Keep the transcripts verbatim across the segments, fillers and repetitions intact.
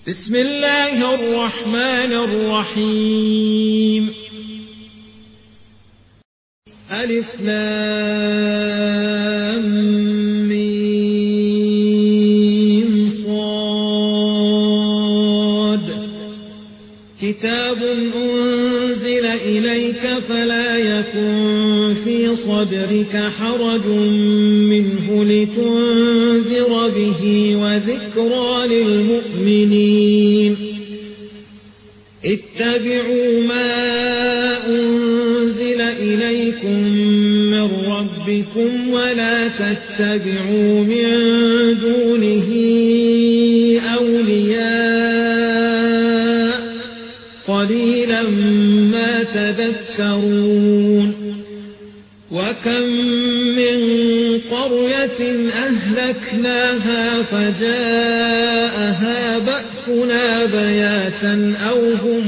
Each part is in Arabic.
بسم الله الرحمن الرحيم. ألف لام ميم صاد. كتاب أنزل إليك فلا يكن في صدرك حرج منه لتنذر به وذكرى للمؤمنين. اتبعوا ما أنزل إليكم من ربكم ولا تتبعوا من دونه أولياء قليلا ما تذكرون. وكم من قرية أهلكناها فجاءها بأسنا بياتا أو هم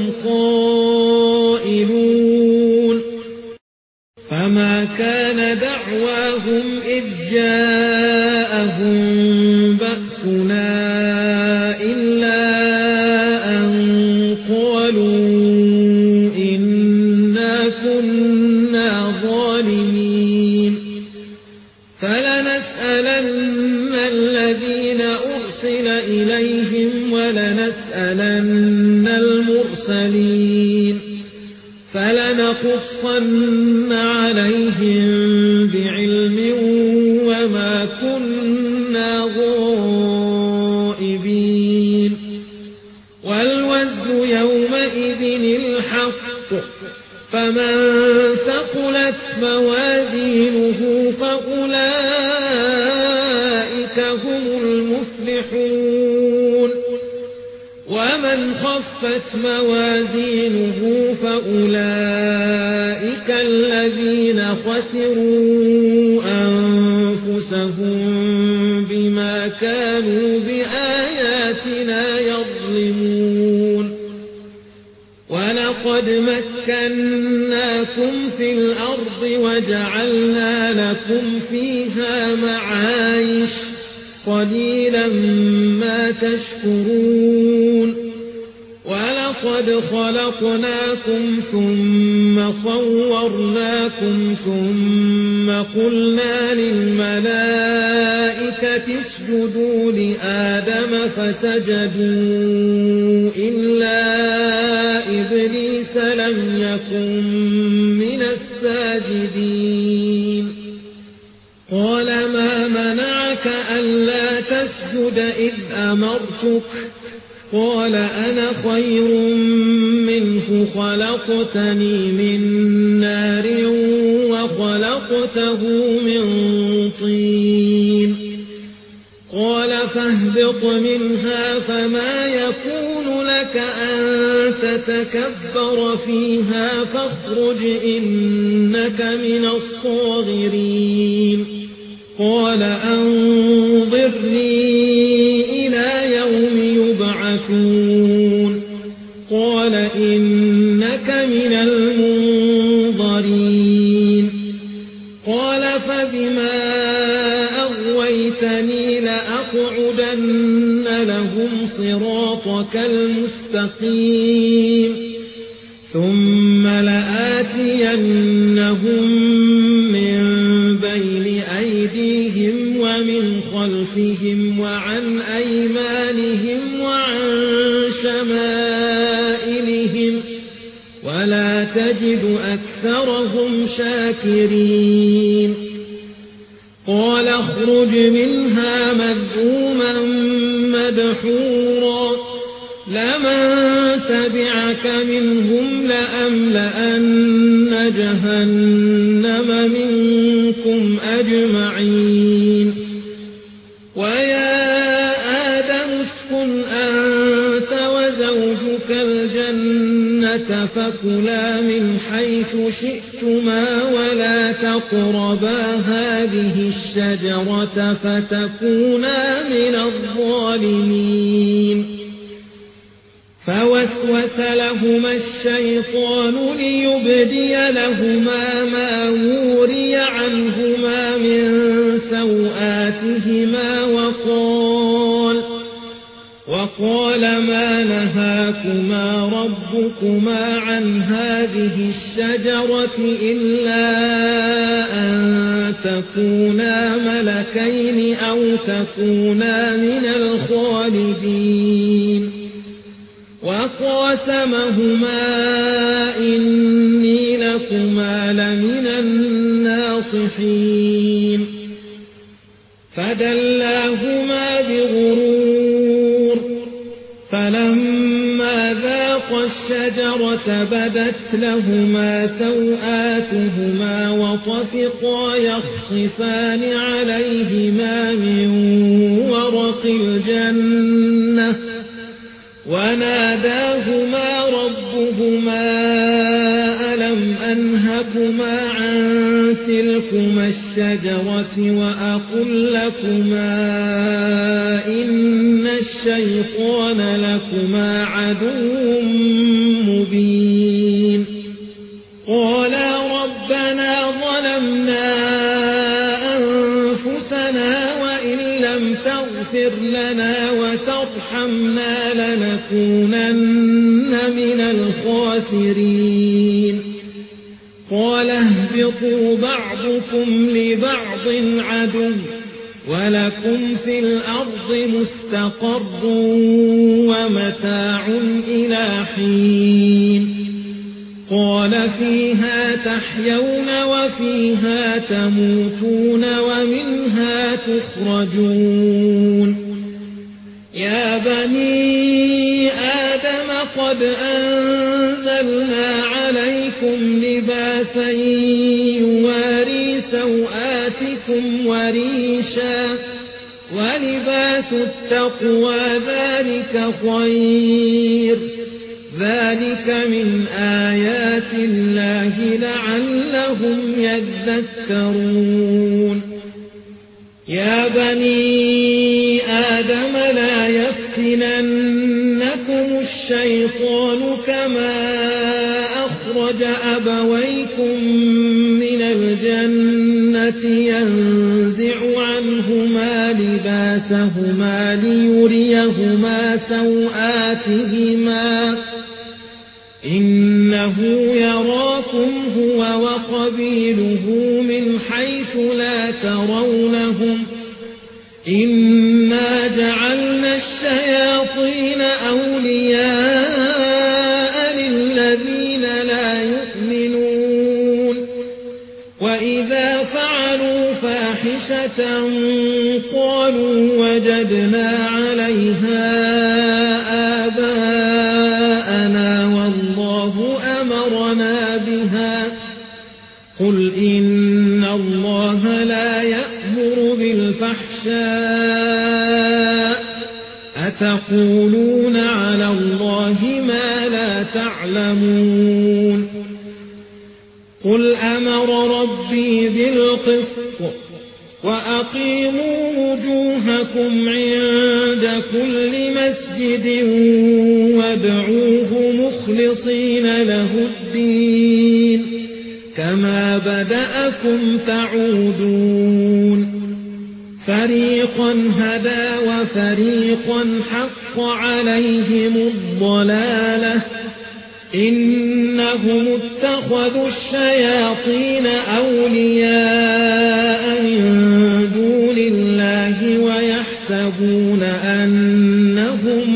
قائلون. فما كان دعواهم إذ جاءهم بأسنا إلا أن قالوا إنا كنا ظالمين. فلنسألن الذين أرسل إليهم ولنسألن المرسلين. فلنقصن عليهم بعلم وما كنا غائبين. والوزن يومئذ الحق. فمن ثقلت موازينه فأولئك هم المفلحون. ومن خفت موازينه فأولئك الذين خسروا أنفسهم بما كانوا بآياتنا يظلمون. ولقد مكناكم في الأرض وجعلنا لكم فيها معايش قليلا ما تشكرون. ولقد خلقناكم ثم صورناكم ثم قلنا للملائكة اسجدوا لآدم فسجدوا إلا إبليس لم يكن من الساجدين. قال ما منعك ألا تسجد إذ أمرتك؟ قال أنا خير منه خلقتني من نار وخلقته من طين. قال فاهبط منها فما يكون لك أن تتكبر فيها فاخرج إنك من الصاغرين. قال أنظرني إلى يوم يبعثون. قال إنك من المنظرين. قال فبما أغويتني لأقعدن لهم صراطك المستقيم ثم لآتينهم من بين أيديهم ومن خلفهم وعن أيمانهم وعن شمائلهم ولا تجد أكثرهم شاكرين. قال اخرج منها مذءوما مدحورا لمن تبعك منهم لأملأن جهنم منكم أجمعين. ويا آدم اسكن أنت وزوجك الجنة فكلا من حيث شئتما ولا تقربا هذه الشجرة فتكونا من الظالمين. فوسوس لهما الشيطان ليبدي لهما ما وري عنهما من سوآتهما وقال وقال ما نهاكما ربكما عن هذه الشجرة إلا أن تكونا ملكين أو تكونا من الخالدين وقاسمهما إني لكما لمن الناصحين فدلاهما بغرور فلما ذاقا الشجرة بدت لهما سوآتهما وطفقا يخصفان عليهما من ورق الجنة وناداهما ربهما ألم أنهكما عن تلكما الشجرة وأقل لكما إن الشيطان لكما عدو مبين قالا ربنا ظلمنا أنفسنا وإن لم تغفر لنا وترحمنا لنكونن من الخاسرين قال اهبطوا بعضكم لبعض عدو ولكم في الأرض مستقر ومتاع إلى حين قال فيها تحيون وفيها تموتون ومنها تخرجون يا بني آدم قد أنزلنا عليكم لباسا يواري سوآتكم وريشا ولباس التقوى ذلك خير ذلك من آيات الله لعلهم يذكرون يا بني آدم لا يفتننكم الشيطان كما أخرج أبويكم من الجنة ينزع عنهما لباسهما ليريهما سوآتهما إنه يراكم هو وقبيله من حيث لا ترونهم إنا جعلنا الشياطين أولياء للذين لا يؤمنون وإذا فعلوا فاحشة قالوا وجدنا عليها آباءنا والله أمرنا بها قل إن الله لا يأمر بالفحشاء أتقولون على الله ما لا تعلمون قل أمر ربي بالقسط وأقيموا وجوهكم عند كل مسجد وادعوه مخلصين له الدين كما بدأكم تعودون فريقا هدى وفريقا حق عليهم الضلالة إنهم اتخذوا الشياطين أولياء من دون الله ويحسبون أنهم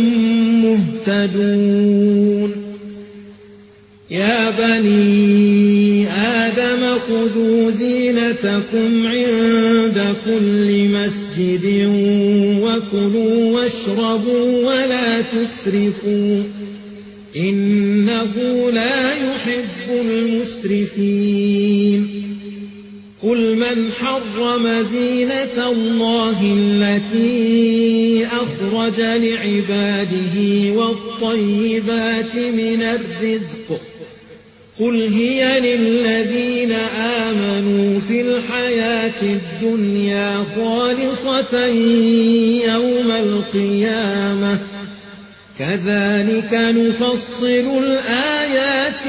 مهتدون يا بني آدم خذوا زينتكم عند كل مسجد وكلوا واشربوا ولا تسرفوا إنه لا يحب المسرفين قل من حرم زينة الله التي أخرج لعباده والطيبات من الرزق قل هي للذين آمنوا في الحياة الدنيا خالصة يوم القيامة كذلك نفصل الآيات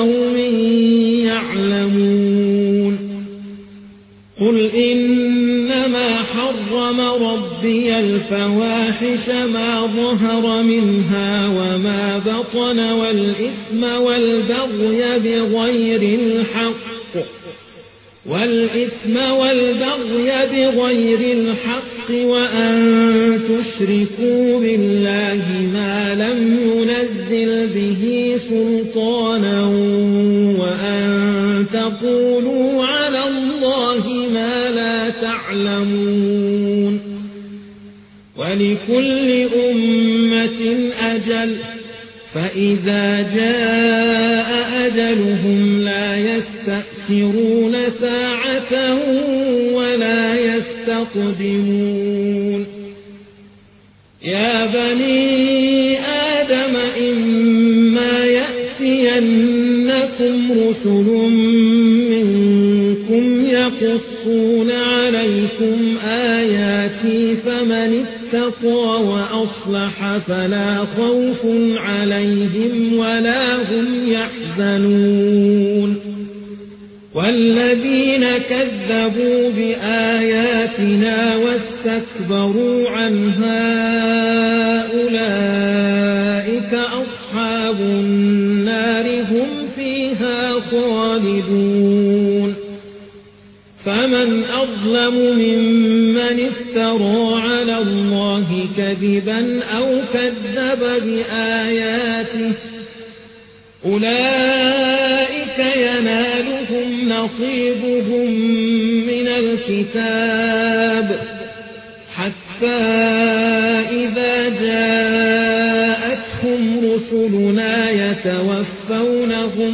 لقوم يعلمون قل إن إنما حرم ربي الفواحش ما ظهر منها وما بطن والإثم والبغي بغير الحق والإثم والبغي بغير الحق وأن تشركوا بالله ما لم ينزل به سلطانا وأن تقولوا على الله ما لا تعلمون ولكل أمة أجل فإذا جاء أجلهم لا يستأخرون ساعة ولا يستقدمون يا بني آدم إما يأتينكم رسل منكم يقصون عليكم آياتي فمن اتقى وأصلح فلا خوف عليهم ولا هم يحزنون والذين كذبوا بآياتنا واستكبروا عنها أولئك أصحاب النار هم فيها خالدون فمن أظلم ممن افترى على الله كذبا أو كذب بآياته أولئك ينالهم نصيبهم من الكتاب حتى إذا جاءتهم رسلنا يتوفونهم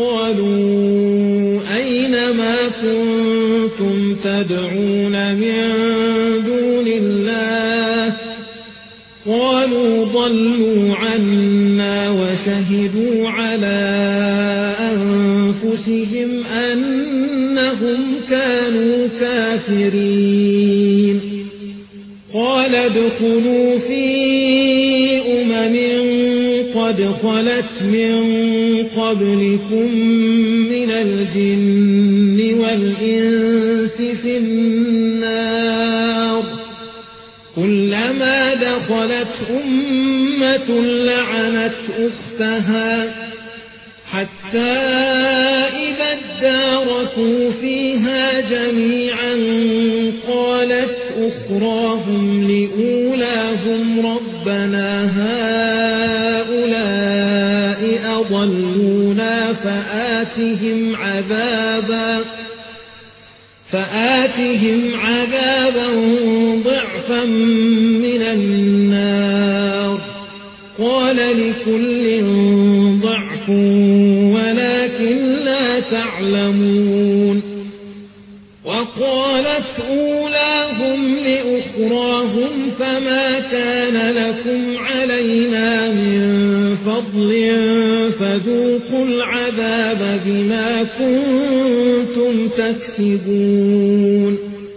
قالوا أين ما كنتم تدعون من دون الله قالوا ضلوا عنا وشهدوا على أنفسهم أنهم كانوا كافرين قال ادخلوا في أمم قد خلت من قبلكم من الجن والإنس في النار كلما دخلت أمة لعنت أختها حتى إذا اداركوا فيها جميعا قالت أخراهم لأولاهم ربنا هؤلاء أضلونا فآتهم عذابا فآتهم عذابا ضعفا من النار قال لكل ضعف ولكن لا تعلمون وقالت أولاهم لأخراهم فما كان لكم علينا من فضل فذوقوا العذاب بما كنتم تكسبون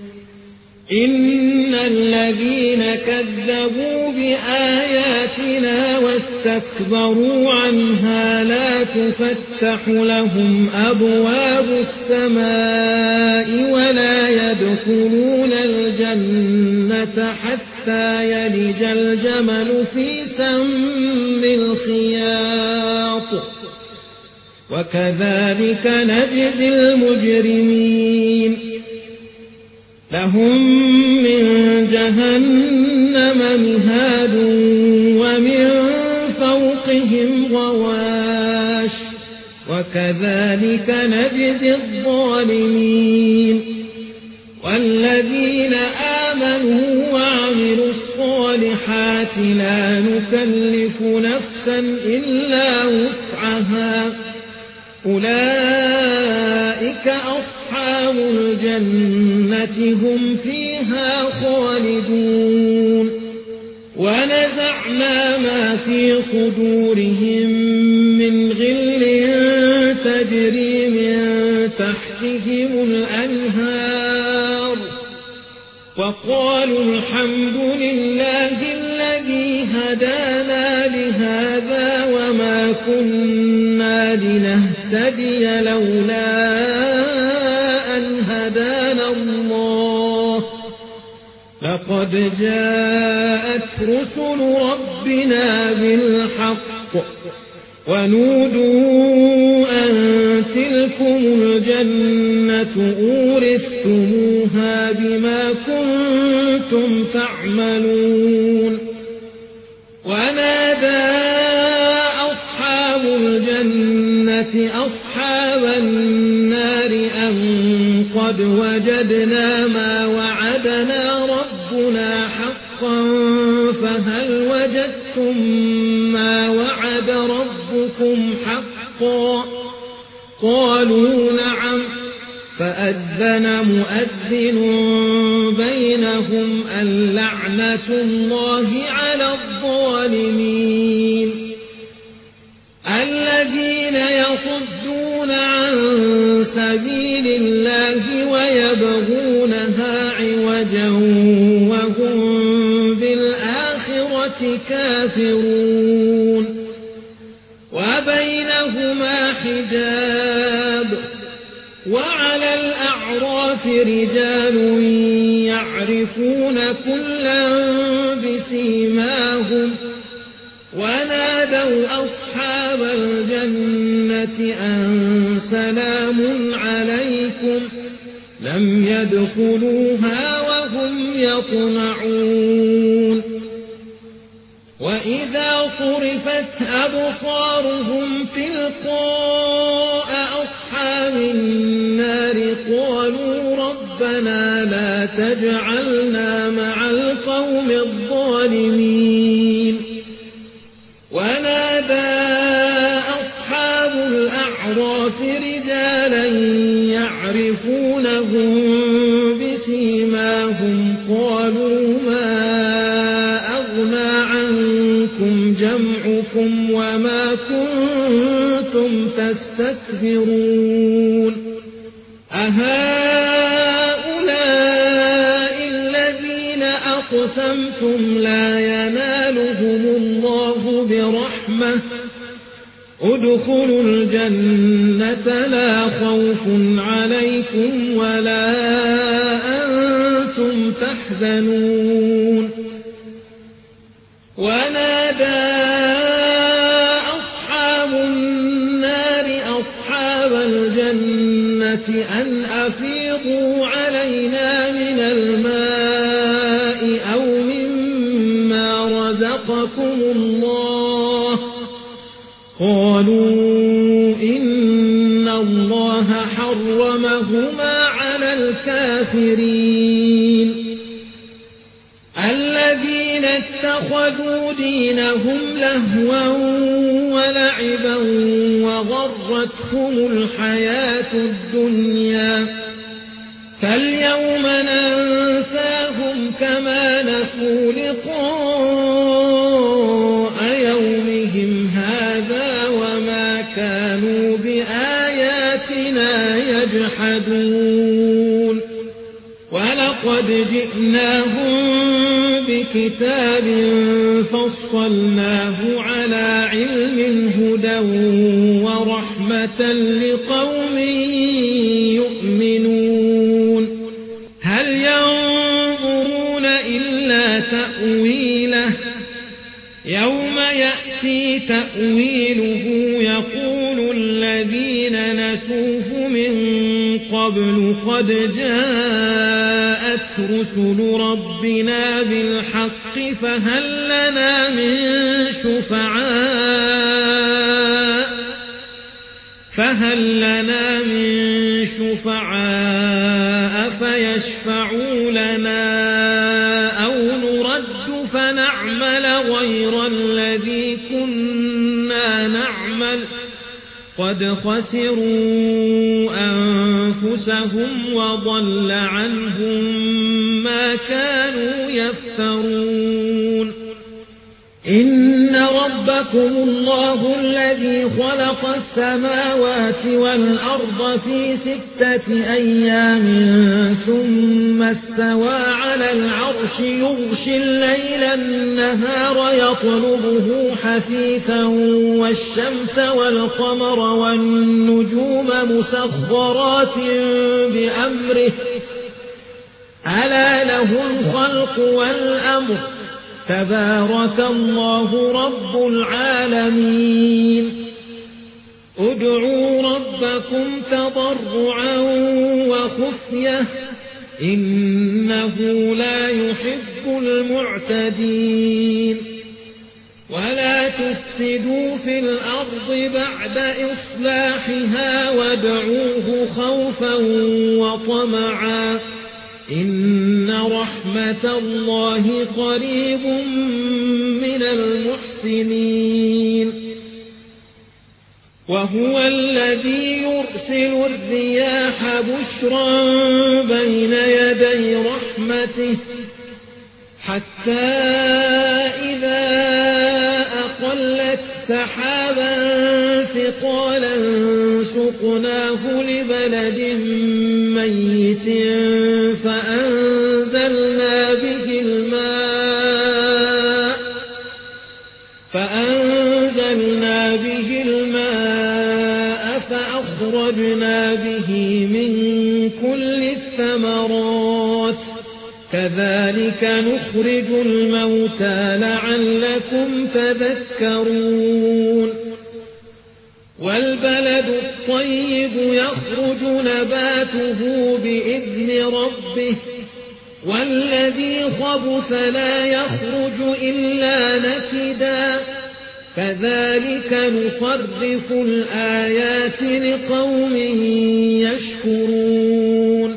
إن الذين كذبوا بآياتنا واستكبروا عنها لا تفتح لهم أبواب السماء ولا يدخلون الجنة حتى يلج الجمل في سم الخياط وكذلك نجزي المجرمين لهم من جهنم مهاد ومن فوقهم غواش وكذلك نجزي الظالمين والذين آمنوا وعملوا الصالحات لا نكلف نفسا إلا وسعها أولئك أصحاب الجنة هم فيها خالدون ونزعنا ما في صدورهم من غل تجري من تحتهم الأنهار وقالوا الحمد لله الذي هدانا لهذا وما كنا لنهتدي لولا أن هدانا الله لقد جاءت رسل ربنا بالحق ونودوا أن تلكم الجنة أورثتموها بما كنتم تعملون ونادى أصحاب الجنة أصحاب النار أن قد وجدنا ما وعدنا ربنا حقا فهل وجدتم ما وعد ربكم حقا قالوا نعم فأذن مؤذن بينهم اللعنة الله على الظالمين الذين يصدون عن سبيل الله ويبغونها عوجا وهم بالآخرة كافرون وبينهما حجاب وعلى الأعراف رجال يعرفون كلا بسيماهم ونادوا أصحاب الجنة أن سلام عليكم لم يدخلوها وهم يطمعون وإذا صرفت أبصارهم تلقاء أصحاب النار قالوا ربنا لا تجعلنا مع القوم الظالمين ونادى أصحاب الأعراف رجالا يعرفونهم بسيماهم قالوا ما أغنى عنكم جمعكم وما كنتم تستكبرون أهؤلاء الذين أقسمتم لا ينالهم الله برحمة ادخلوا الجنة لا خوف عليكم ولا أنتم تحزنون ونادى أصحاب النار أصحاب الجنة أن أفيضوا علينا من الماء أو مما رزقكم الله قالوا إن الله حرمهما على الكافرين الذين اتخذوا دينهم لهوا ولعبا وغرتهم الحياة الدنيا فاليوم ننساهم كما نسوا لقاء يومهم هذا وما كانوا بآياتنا يجحدون ولقد جئناهم بكتاب فصلناه على علم هدى ورحمة لقوم يؤمنون هل ينظرون إلا تأويله يوم يأتي تأويله يقول الذين نسوه من قبل قد جاءت رسل ربنا بالحق فهل لنا من شفعاء فهل لنا من شفعاء فيشفعوا لنا أو نرد فنعمل غير الذي كنا نعمل قد خسروا أنفسهم وضل عنهم ما كانوا يفترون إن ربكم الله الذي خلق السماوات والأرض في ستة أيام ثم استوى على العرش يغشي الليل النهار يطلبه حثيثا والشمس والقمر والنجوم مسخرات بأمره ألا له الخلق والأمر تبارك الله رب العالمين ادعوا ربكم تضرعا وخفية إنه لا يحب المعتدين ولا تفسدوا في الأرض بعد إصلاحها وادعوه خوفا وطمعا إن رحمة الله قريب من المحسنين وهو الذي يرسل الرياح بشرا بين يدي رحمته حتى إذا أقلت سحابا ثقالا سقناه لبلد ميت فأنزلنا به الماء فأنزلنا به الماء فأخرجنا به من كل الثمرات كذلك نخرج الموتى لعلكم تذكرون والبلد الطيب يخرج نباته بإذن ربه والذي خبث لا يخرج إلا نكدا كذلك نصرف الآيات لقوم يشكرون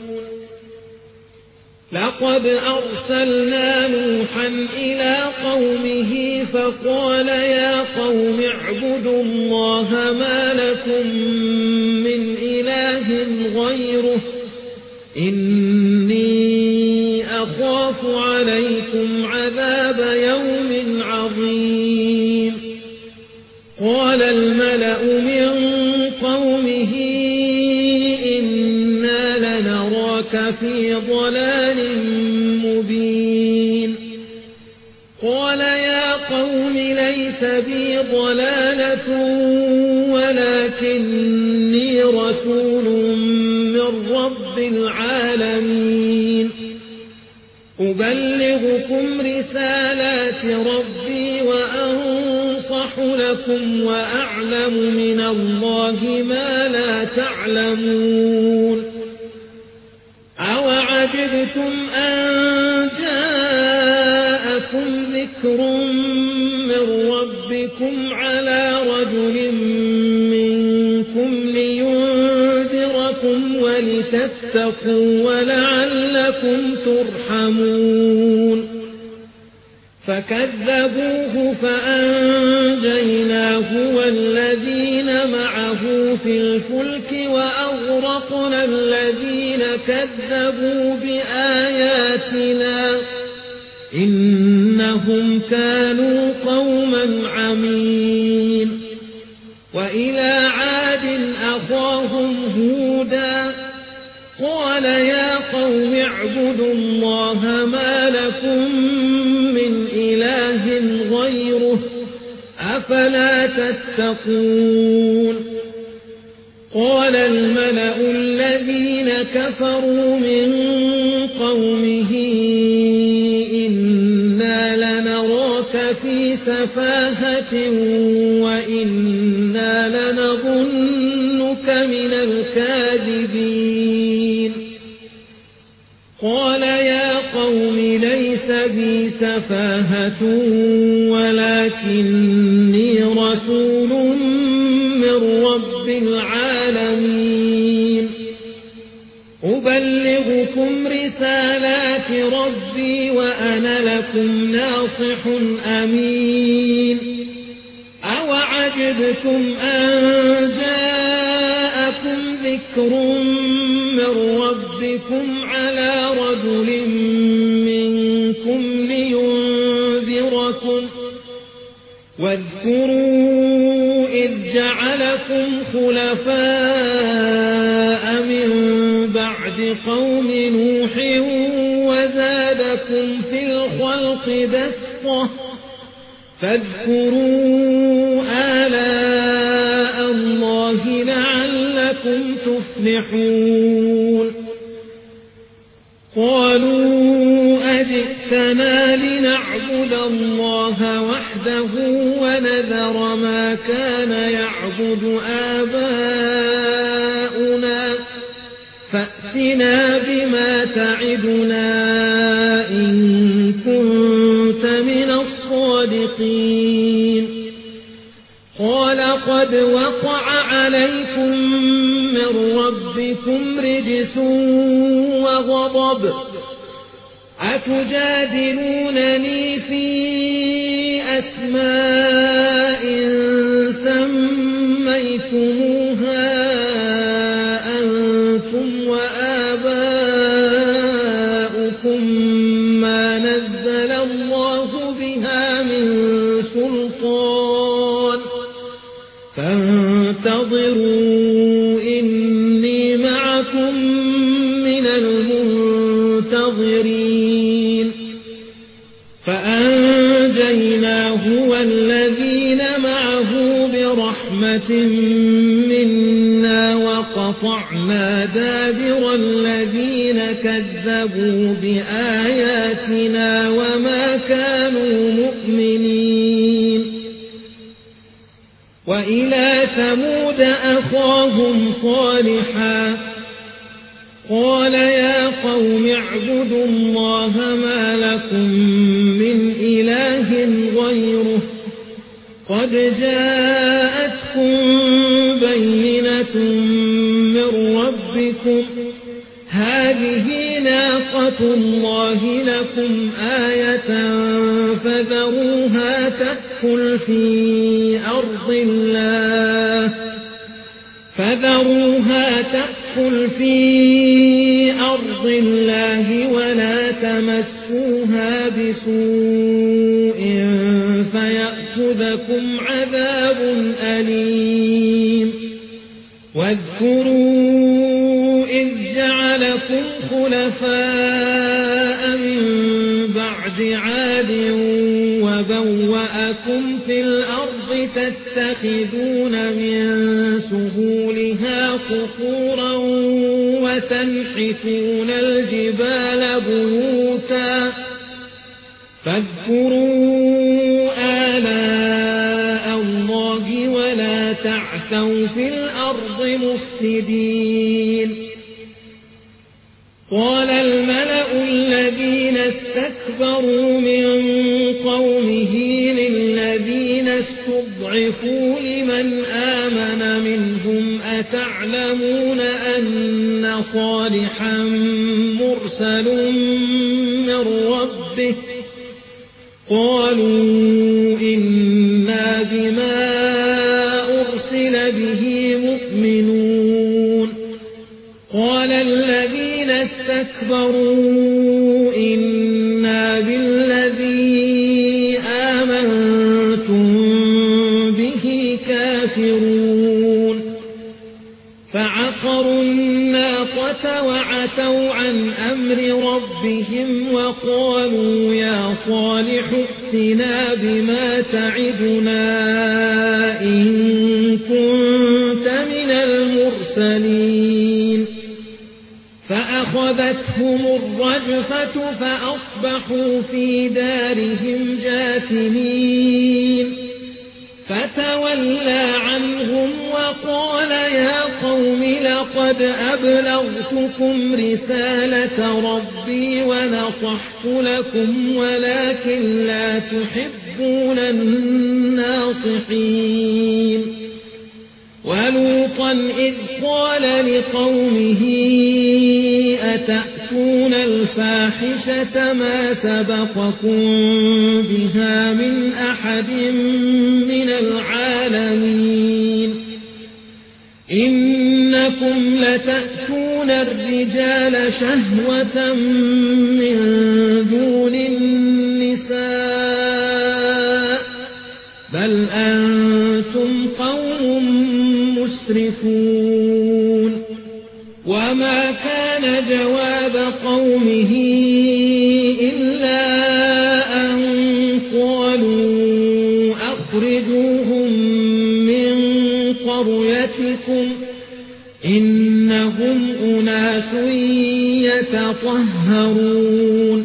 لقد أرسلنا نوحا إلى قومه فقال يا قوم اعبدوا الله ما لكم من إله غيره إني أخاف عليكم عذاب يوم عظيم قال الملأ من قومه إنا لنراك في ضلال مبين قال يا قوم ليس بي ضلالة ولكني رسول من رب العالمين أبلغكم رسالات ربي وأنصح لكم وأعلم من الله ما لا تعلمون أوعجبتم أن جاءكم ذكر من ربكم على رجل منكم لينذركم ولتتقوا ولعلكم ترحمون فكذبوه فأنجيناه والذين معه في الفلك وأغرقنا الذين كذبوا بآياتنا إنهم كانوا قوما عمين وإلى عاد أخاهم هودا قال يا قوم اعبدوا الله ما لكم من إله غيره أفلا تتقون قال الملأ الذين كفروا من قومه إنا لنراك في سفاهة وإنا لنظنك من الكاذبين قال يا قوم ليس بي سفاهة ولكني رسول من رب العالمين أبلغكم رسالات ربي وأنا لكم ناصح أمين أوعجبتم أن جاءكم ذكر من ربكم على رجل منكم لينذركم واذكروا إذ جعلكم خلفاء من بعد قوم نوح وزادكم في الخلق بسطة فاذكروا آلاء الله لعلكم تفلحون قالوا ما كان يعبد آباؤنا فأتنا بما تعدنا إن كنت من الصادقين قال قد وقع عليكم من ربكم رجس وغضب أتجادلونني في أسماء سميتموها أنتم وآباؤكم ما نزل الله بها من سلطان فانتظروا إني معكم من المنتظرين فأنجيناه والذين معه برحمة منا وقطعنا دابر الذين كذبوا بآياتنا وما كانوا مؤمنين وإلى ثمود أخاهم صالحا قال يا قوم اعبدوا الله ما لكم من إله غيره قد جاءتكم بينة من ربكم هذه ناقة الله لكم آية فذروها تأكل في أرض الله فذروها تأكل في أرض الله ولا تمسوها بسوء فيأخذكم عذاب أليم واذكروا إذ جعلكم خلفاء من بعد عاد وبوأكم في الأرض تتخذون من سهولها قصورا وتنحتون الجبال بيوتا فاذكروا آلاء الله ولا تعثوا في الأرض مفسدين قال الملأ الذين استكبروا من قومه للذين استضعفوا لمن آمن منهم أتعلمون أن صالحا مرسل من ربه قالوا إنا بما أرسل به مؤمنون قال الذين استكبروا إنا بالذي آمنتم به كافرون فعقروا الناقة وعتوا عن أمر ربهم وقالوا يا صالح ائتنا بما تعدنا إن كنت من المرسلين فأخذتهم الرجفة فأصبحوا في دارهم جاثمين فتولى عنهم وقال يا قوم لقد أبلغتكم رسالة ربي ونصحت لكم ولكن لا تحبون الناصحين ولوطا إذ قال لقومه أتأتون الفاحشة ما سبقكم بها من أحد من العالمين إنكم لتأتون الرجال شهوة من دون النساء بل أنتم قوم مسرفون وما كان جواب قومه إلا أن قالوا أخرجوهم من قريتكم إنهم أناس يتطهرون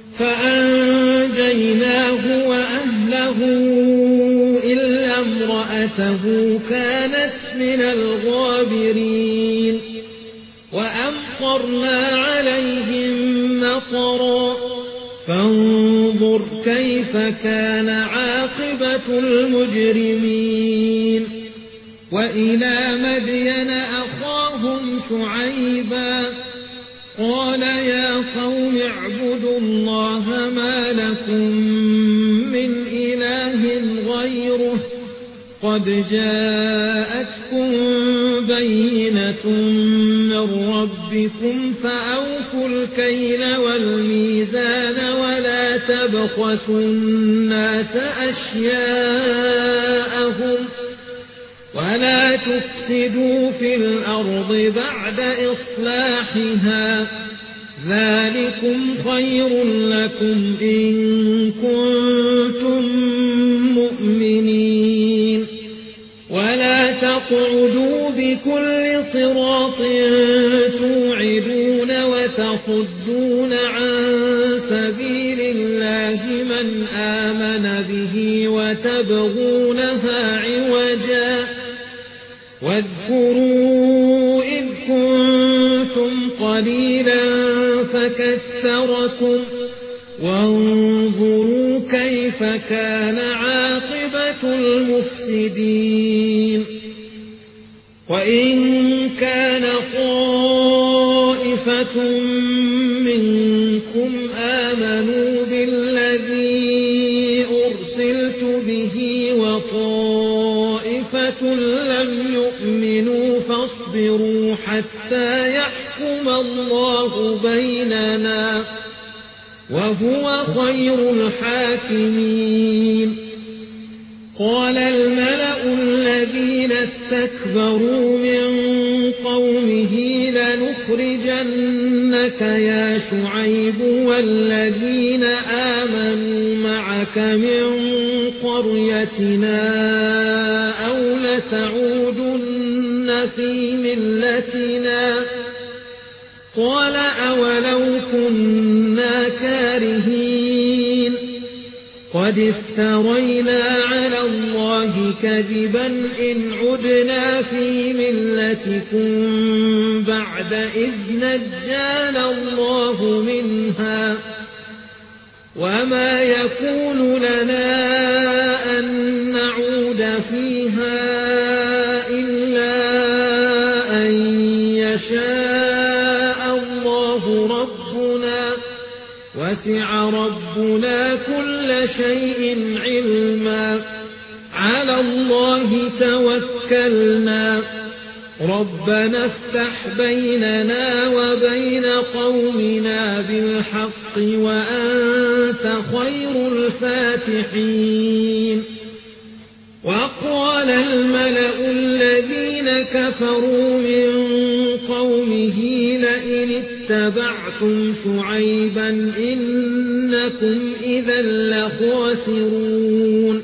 فأنجيناه وأهله إلا امرأته امرأته كانت من الغابرين وأمطرنا عليهم مطرا فانظر كيف كان عاقبة المجرمين وإلى مدين أخاهم شعيبا قال يا قوم اعبدوا الله ما لكم من إله غيره قد جاءتكم بينة من ربكم فأوفوا الكيل والميزان ولا تبخسوا الناس أشياءهم ولا تفسدوا في الأرض بعد إصلاحها ذلكم خير لكم إن كنتم مؤمنين ولا تقعدوا بكل صراط توعدون وتصدون عن سبيل الله من آمن به وتبغونها عوجا واذكروا إذ كنتم قليلا فكثركم وانظروا كيف كان عاقبة المفسدين وإن كان طائفة منكم آمنوا بالذي أرسلت به وطائفة لم يؤمنوا فاصبروا حتى يحكم الله بيننا وهو خير الحاكمين قال الملأ الذين استكبروا من قومه لنخرجنك يا شعيب والذين آمنوا معك من قريتنا أو لتعودن في ملتنا قال أولو كنا كارهين قد افترينا على الله كذبا إن عدنا في ملتكم بعد إذ نجانا الله منها وما يكون لنا أن نعود فيها إلا أن يشاء الله ربنا وسع ربنا كل شيء علما على الله توكلنا ربنا افتح بيننا وبين قومنا بالحق وأنت خير الفاتحين وقال الملأ الذين كفروا من قومه لئن اتبعتم شعيبا إنكم إذا لخاسرون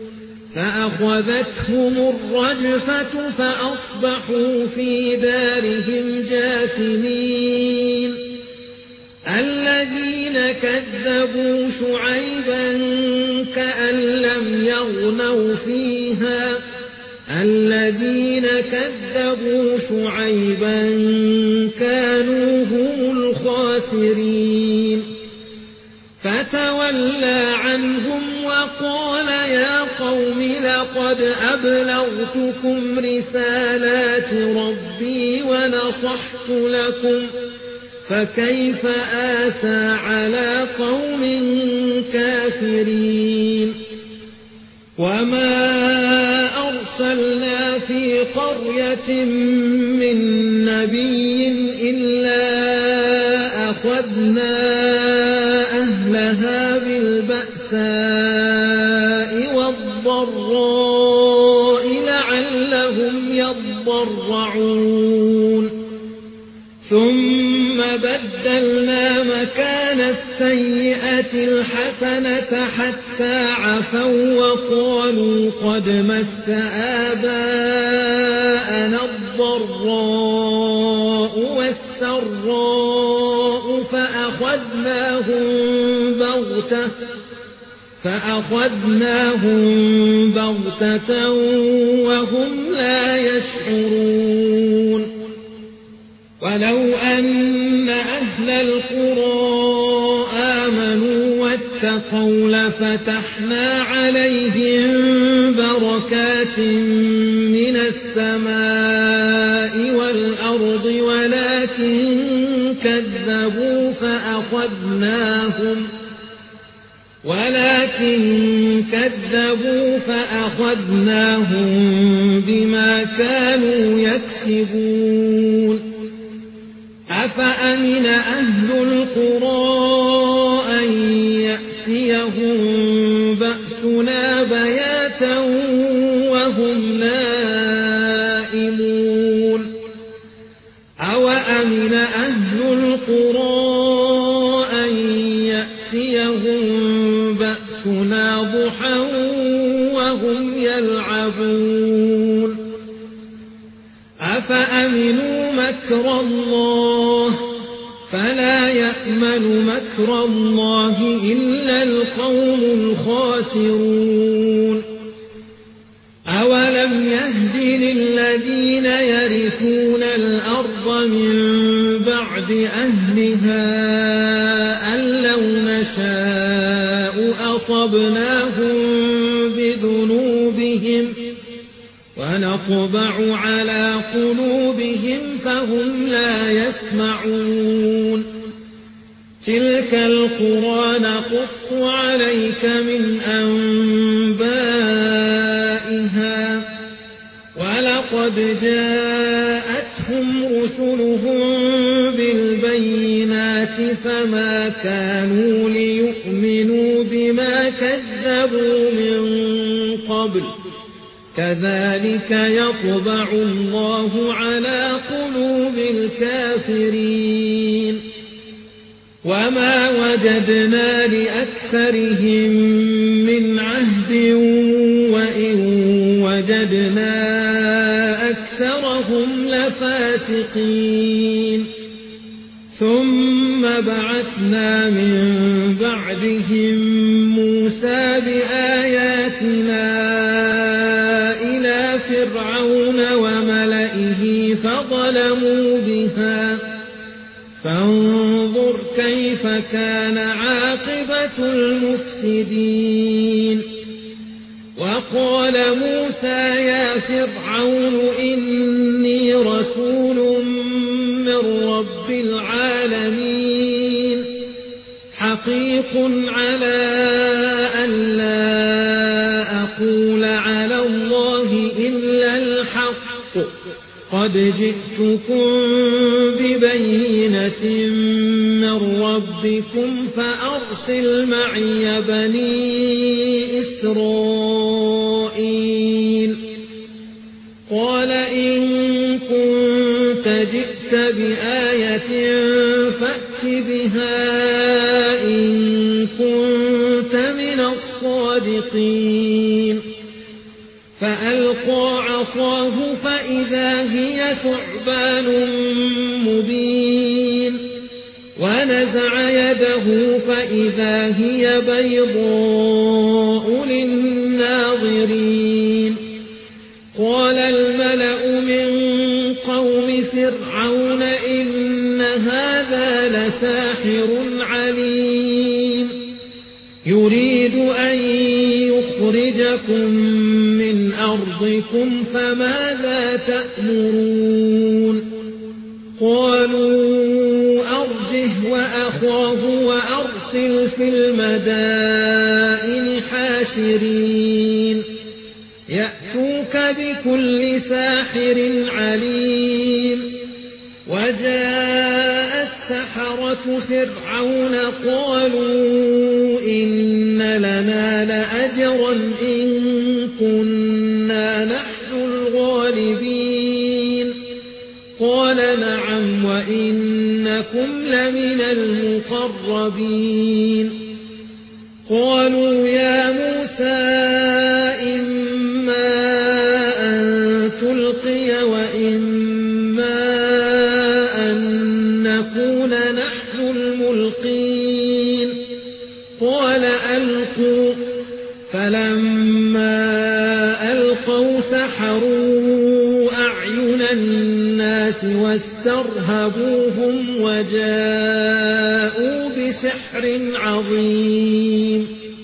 فأخذتهم الرجفة فأصبحوا في دارهم جاثمين الذين كذبوا شعيبا كأن لم يغنوا فيها الذين كذبوا شعيبا كانوا هم الخاسرين فتولى عنهم وقال يا قوم لقد أبلغتكم رسالات ربي ونصحت لكم فكيف آسى على قوم كافرين وما أرسلنا في قرية من نبي إلا أخذنا أهلها بالبأساء والضراء لعلهم يضرعون ثم بدلنا مكان السيئة الحسنة حتى عفوا وقالوا قد مس آباءنا الضراء والسراء فأخذناهم بغتة فأخذناهم بغتة وهم لا يشعرون ولو أن أهل القرى آمنوا واتقوا لفتحنا عليهم بركات من السماء والأرض ولكن كذبوا فأخذناهم ولكن كذبوا فأخذناهم بما كانوا يكسبون أفأمن أهل القرى أن يأتيهم بأسنا بياتا وهم نائمون أوأمن أهل القرى أن يأتيهم بأسنا ضحى وهم يلعبون أفأمنوا مكر الله فلا يأمن مكر الله إلا القوم الخاسرون أولم يهد للذين يرثون الأرض من بعد أهلها أن لو نشاء أصبناهم بذنوبهم ونطبع على قلوبهم فهم لا يسمعون تلك القرى نقص عليك من أنبائها ولقد جاءتهم رسلهم بالبينات فما كانوا ليؤمنوا بما كذبوا من قبل كذلك يطبع الله على قلوب الكافرين وما وجدنا لأكثرهم من عهد وإن وجدنا أكثرهم لفاسقين ثم بعثنا من بعدهم موسى بآياتنا إلى فرعون وملئه فظلموا بها فانظر كيف كان عاقبة المفسدين وقال موسى يا فرعون إني رسول من رب العالمين حقيق على أن لا أقول على الله إلا الحق قد جئتكم ببينة من ربكم فأرسل معي بني إسرائيل قال إن كنت جئت بآية فأت بها إن كنت من الصادقين فألقى عصاه فإذا هي ثعبان مبين ونزع يده فإذا هي بيضاء للناظرين قال الملأ من قوم فرعون إن هذا لساحر عليم يريد أن يخرجكم من أرضكم فماذا تأمرون قالوا أرجه وأخاه وأرسل في المدائن حاشرين يأتوك بكل ساحر عليم وجاء السحرة فرعون قالوا إن لنا لأجرا إن كنا نحن الغالبين قال نعم وإنكم لمن المقربين قالوا يا موسى إما أن تلقي وإما أن نكون نحن الملقين قال ألقوا سحروا أعين الناس واسترهبوهم وجاءوا بسحر عظيم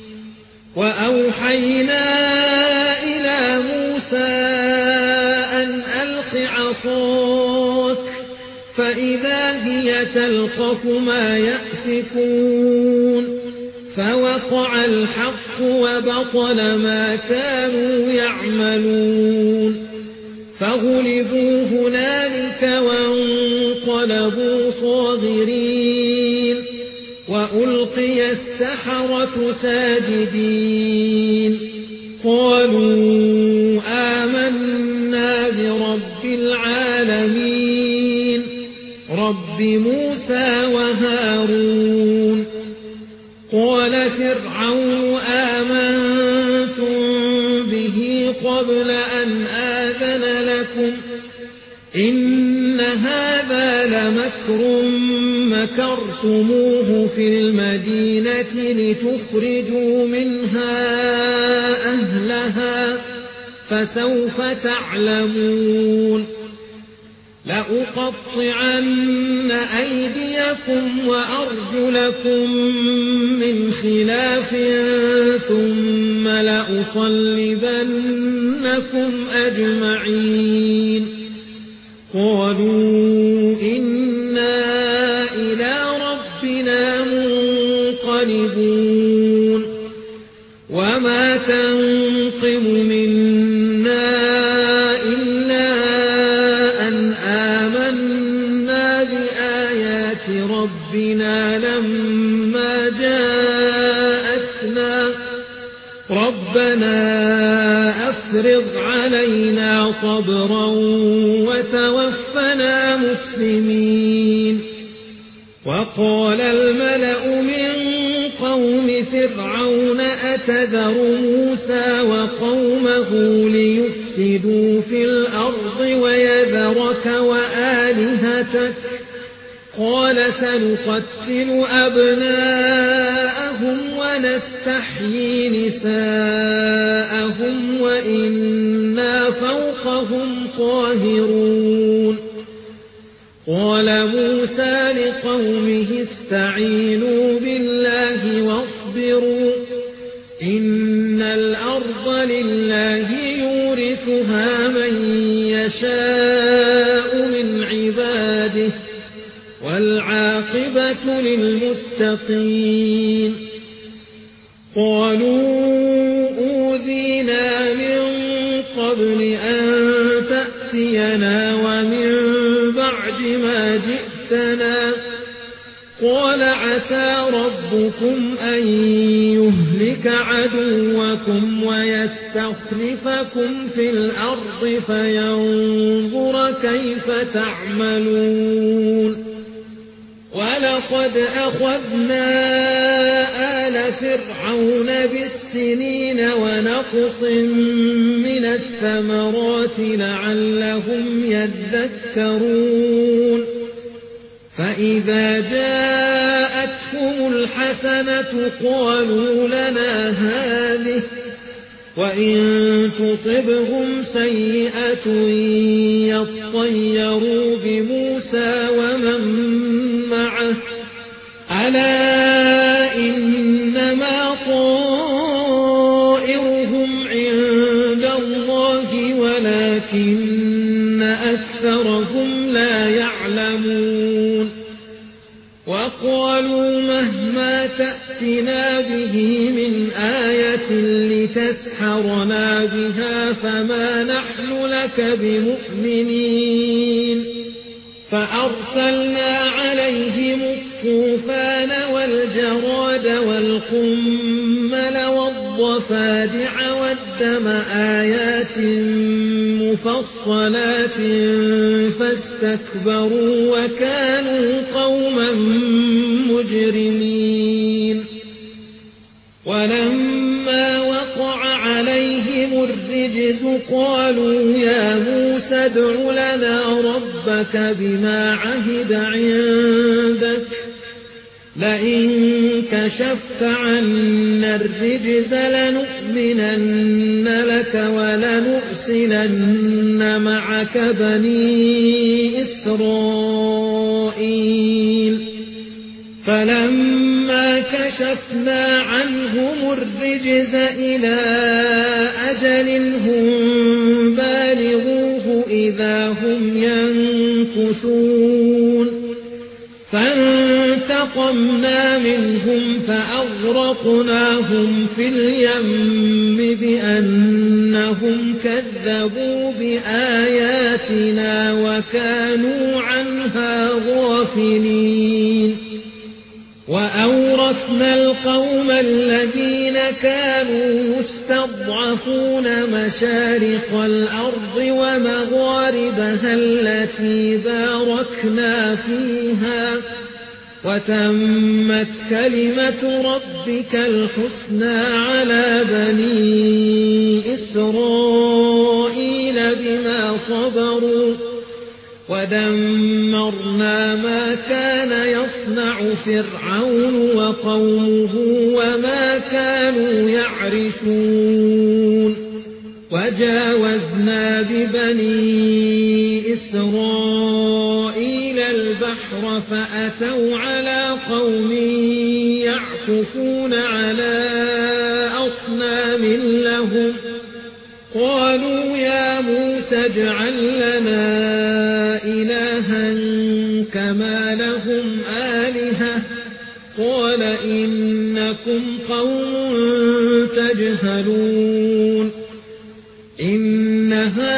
وأوحينا إلى موسى أن ألق عصاك فإذا هي تلقف ما يأفكون فوقع الحق وبطل ما كانوا يعملون فغلبوا هنالك وانقلبوا صاغرين وألقي السحرة ساجدين قالوا آمنا برب العالمين رب موسى وهارون قال فرعون آمنتم به قبل أن آذن لكم إن هذا لمكر مكرتموه في المدينة لتخرجوا منها أهلها فسوف تعلمون لأقطعن أيديكم وأرجلكم من خلاف ثم لأصلبنكم أجمعين قالوا إنا إلى ربنا منقلبون وما تنقم منا إلا أن آمنا بآيات ربنا لما جاءتنا ربنا أفرغ علينا صبرا وتوفنا مسلمين وقال الملأ من قوم فرعون أتذر موسى وقومه ليفسدوا في الأرض ويذرك وآلهتك قال سنقتل أبناءهم ونستحيي نساءهم وإنا فوقهم قاهرون قال موسى لقومه استعينوا بالله واصبروا إن الأرض لله يورثها من يشاء من عباده والعاقبة للمتقين قالوا أوذينا من قبل أن تأتينا ومن بعد ما جئتنا قال عسى ربكم أن يهلك عدوكم ويستخلفكم في الأرض فينظر كيف تعملون ولقد أخذنا آل فرعون بالسنين ونقص من الثمرات لعلهم يذكرون فإذا جاءتهم الحسنة قالوا لنا هذه وإن تصبهم سيئة يطيروا بموسى ومن معه ألا إنما طائرهم عند الله ولكن أكثرهم لا يعلمون وقالوا مهما تأتنا به من آية لتسحرنا بها فما نحن لك بمؤمنين فأرسلنا عليهم الطوفان والجراد والقمل والضفادع والدم آيات مفصلات فاستكبروا وكانوا قوما مجرمين ولما وقع عليهم الرجز قالوا يا موسى ادع لنا ربك بما عهد عندك لئن كشفت عنا الرجز لنؤمنن لك ولنرسلن معك بني إسرائيل فلما كشفنا عنهم الرجز إلى أجل هم بالغوه إذا هم ينكثون فانتقمنا منهم فأغرقناهم في اليم بأنهم كذبوا بآياتنا وكانوا عنها غافلين وأورثنا القوم الذين كانوا يستضعفون مشارق الأرض ومغاربها التي باركنا فيها وتمت كلمة ربك الحسنى على بني إسرائيل بما صبروا ودمرنا ما كان يصنع فرعون وقومه وما كانوا يعرشون وجاوزنا ببني إسرائيل البحر فأتوا على قوم يعكفون على أصنام لهم قالوا يا موسى اجعل لنا إلها كما لهم آلهة قال إنكم قوم تجهلون إن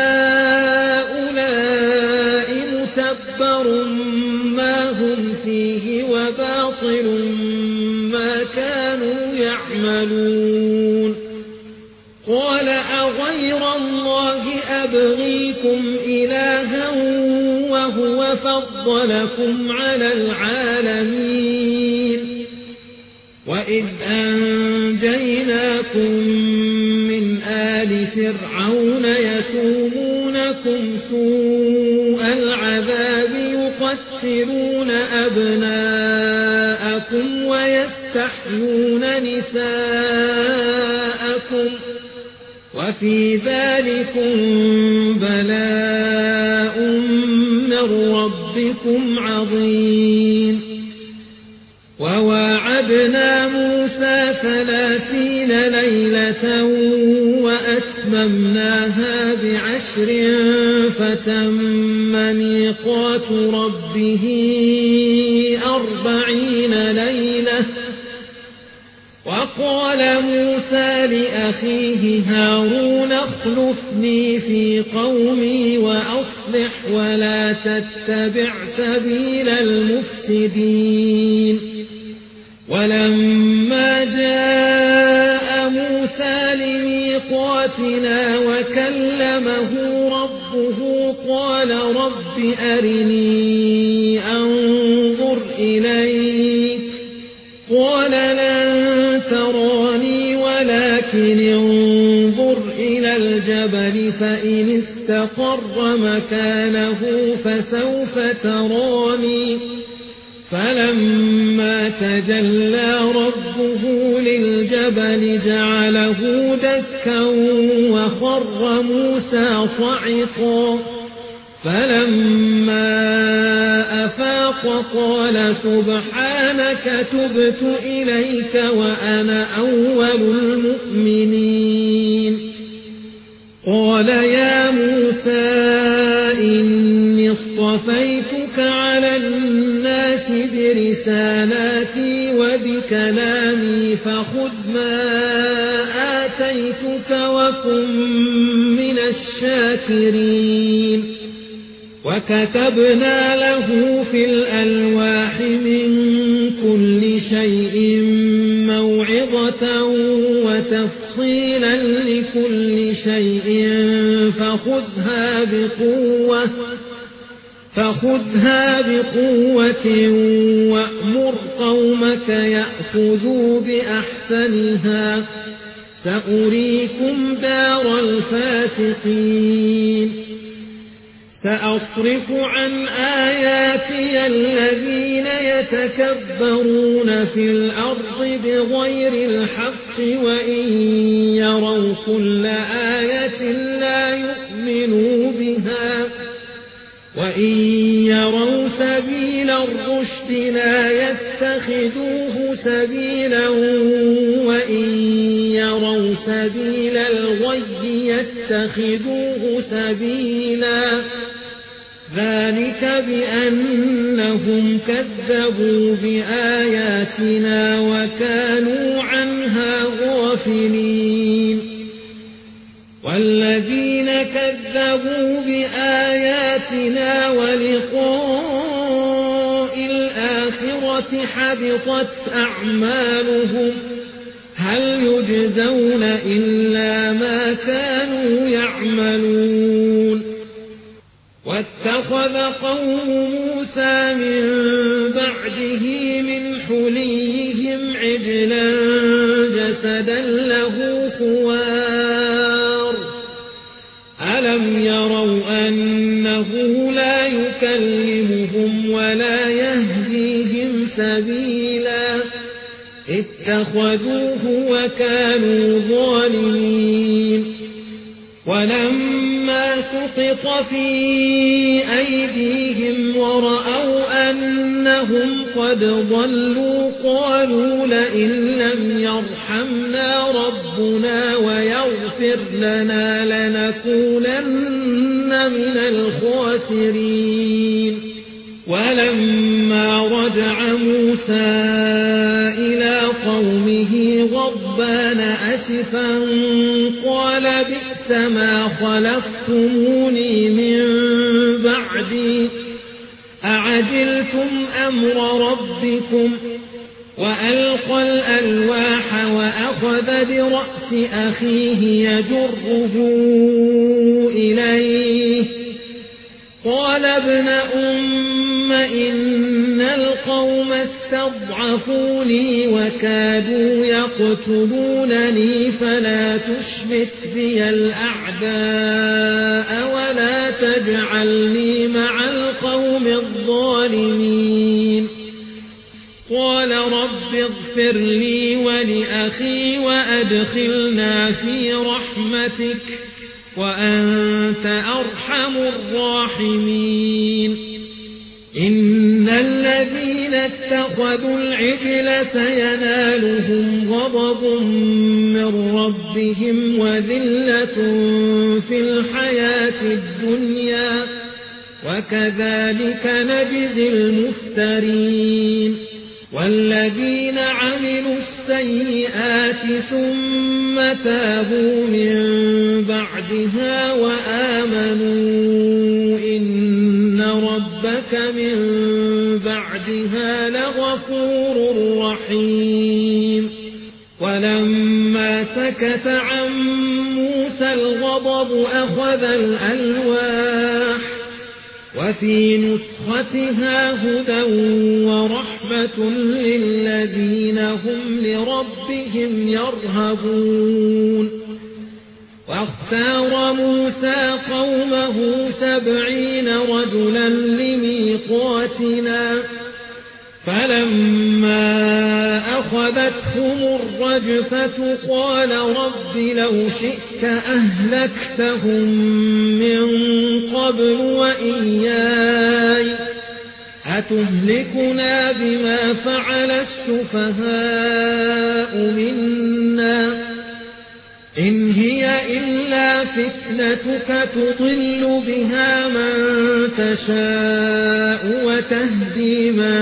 هؤلاء متبر ما هم فيه وباطل ما كانوا يعملون قال أغير الله أبغيكم إلها وهو فضلكم على العالمين وإذ أنجيناكم من آل فرعون يسومونكم سوء العذاب يقتلون أبناءكم ويستحيون نساءكم وفي ذلكم بلاء من ربكم عظيم وواعدنا موسى ثلاثين ليلة وأتممناها بعشر فتم ميقات ربه أربعين ليلة وقال موسى لأخيه هارون اخلفني في قومي وأصلح ولا تتبع سبيل المفسدين ولما جاء موسى لميقاتنا وكلمه ربه قال رب أرني أنظر إليك قال لن تراني ولكن انظر إلى الجبل فإن استقر مكانه فسوف تراني فلما تجلى ربه للجبل جعله دكا وخر موسى صعقا فلما أفاق قال سبحانك تبت إليك وأنا أول المؤمنين قال يا موسى إني اصطفيتك على الناس برسالاتي وبكلامي فخذ ما آتيتك وكن من الشاكرين وكتبنا له في الألواح من كل شيء موعظة وتفصيلا لكل شيء فخذها بقوة فخذها بقوة وأمر قومك يأخذوا بأحسنها سأريكم دار الفاسقين سأصرف عن آياتي الذين يتكبرون في الأرض بغير الحق وإن يروا كل آية لا يؤمنوا بها وإن يروا سبيل الرشد لا يتخذوه سبيلا وإن يروا سبيل الغي يتخذوه سبيلا ذلك بأنهم كذبوا بآياتنا وكانوا عنها غافلين والذين كذبوا بآياتنا ولقاء الآخرة حبطت أعمالهم هل يجزون إلا ما كانوا يعملون واتخذ قوم موسى من بعده من حليهم عجلا جسدا له خوار ألم يروا أنه لا يكلمهم ولا يهديهم سبيلا اتخذوه وكانوا ظالمين ولما سقط في أيديهم ورأوا أنهم قد ضلوا قالوا لئن لم يرحمنا ربنا ويغفر لنا لنكونن من الخاسرين ولما رجع موسى إلى قومه غضبان أسفا قال بئس ما خلفتموني من بعدي أعجلتم أمر ربكم وألقى الألواح وأخذ برأس أخيه يجره إليه قال ابن أم إن القوم استضعفوني وكادوا يقتلونني فلا تشمت بي الأعداء ولا تجعلني مع القوم الظالمين قال رب اغفر لي ولأخي وأدخلنا في رحمتك وأنت أرحم الراحمين إن الذين اتخذوا العجل سينالهم غضب من ربهم وذلة في الحياة الدنيا وكذلك نجزي المفترين والذين عملوا السيئات ثم تابوا من بعدها وآمنوا إن ربك من بعدها لغفور رحيم ولما سكت عن موسى الغضب أخذ الألواح وفي نسختها هدى ورحمة للذين هم لربهم يرهبون واختار موسى قومه سبعين رجلا لميقاتنا فلما أخذتهم الرجفة قال رب لو شئت أهلكتهم من قبل وإياي أتهلكنا بما فعل السفهاء منا إن هي إلا فتنتك تضل بها من تشاء وتهدي من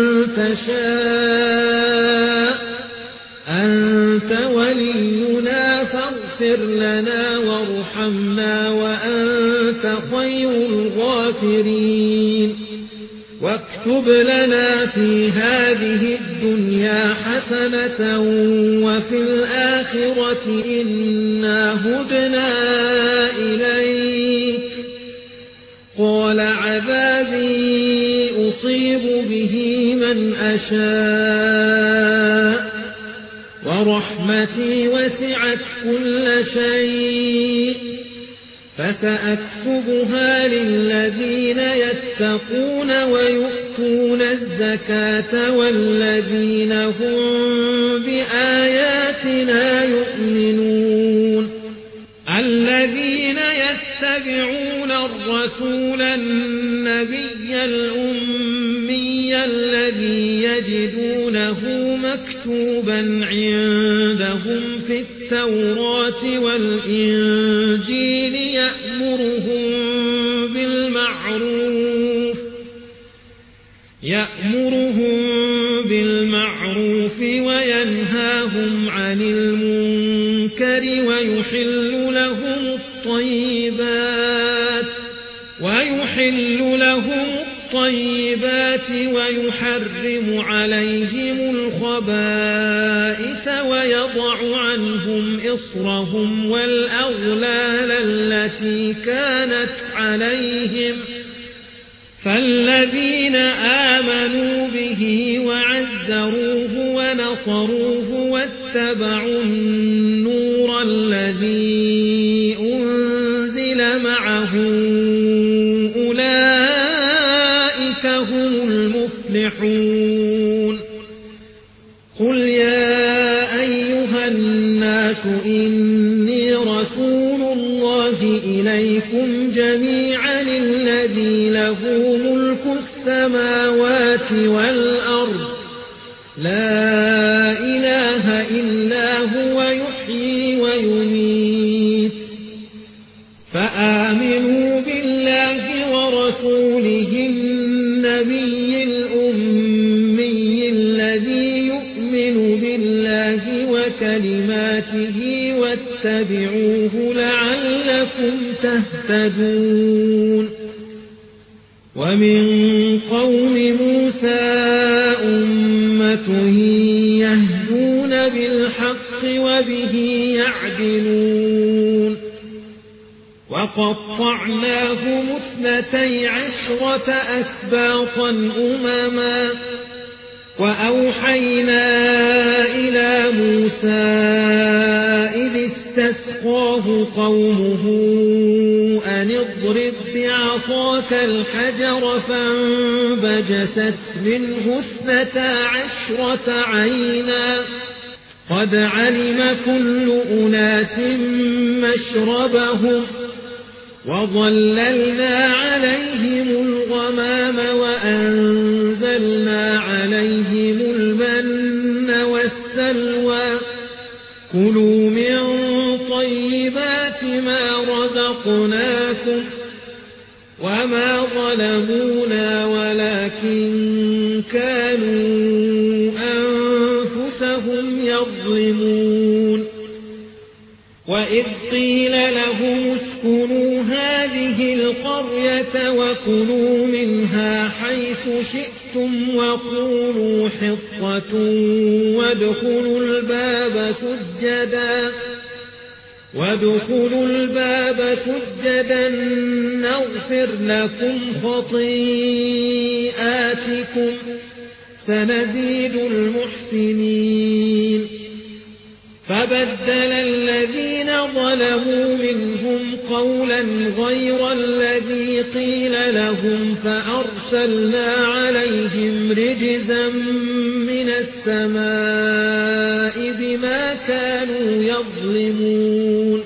تشاء أنت ولينا فاغفر لنا وارحمنا وأنت خير الغافرين واكتب لنا في هذه الدنيا حسنة وفي الآخرة إنا هدنا إليك قال عذابي أصيب به من أشاء ورحمتي وسعت كل شيء فسأكتبها للذين يتقون ويؤتون الزكاة والذين هم بآياتنا يؤمنون الذين يتبعون الرسول النبي الأمي الذي يجدونه مكتوبا عندهم في التوراة والإنجيل يأمرهم بالمعروف يأمرهم بالمعروف وينهاهم عن المنكر ويحل لهم الطيبات ويحل لهم الطيبات ويحرم عليهم الخبائث ويضع عنهم إصرهم والأغلال التي كانت عليهم فالذين آمنوا به وعزروه ونصروه واتبعوا النور الذي أنزل معه أولئك هم المفلحون قل يا أيها الناس إني رسول الله إليكم جميعا الذي له ملك السماوات والأرض لا إله إلا هو يحيي ويميت فآمنوا بالله ورسوله النبي الأمي الذي يؤمن بالله وكلماته واتبعوه لعلكم تهتدون ومن قوم موسى أمة يهدون بالحق وبه يعدلون وقطعناهم اثنتي عشرة أسباطا أمما وأوحينا إلى موسى إذ استسقاه قومه أن اضرب بعصاك الحجر فانبجست منه اثنتا عشرة عينا قد علم كل أناس مشربهم وظللنا عليهم الغمام وأنزلنا عليهم المن والسلوى كلوا من طيبات ما رزقناكم وما ظلمونا ولكن كانوا أنفسهم يظلمون وإذ قيل لهم اسكنوا هذه القرية وكلوا منها حيث شئتم وقولوا حطة وادخلوا الباب سجدا وادخلوا الباب سجدا نغفر لكم خطيئاتكم سنزيد المحسنين فبدل الذين ظلموا منهم قولا غير الذي قيل لهم فأرسلنا عليهم رجزا من السماء بما كانوا يظلمون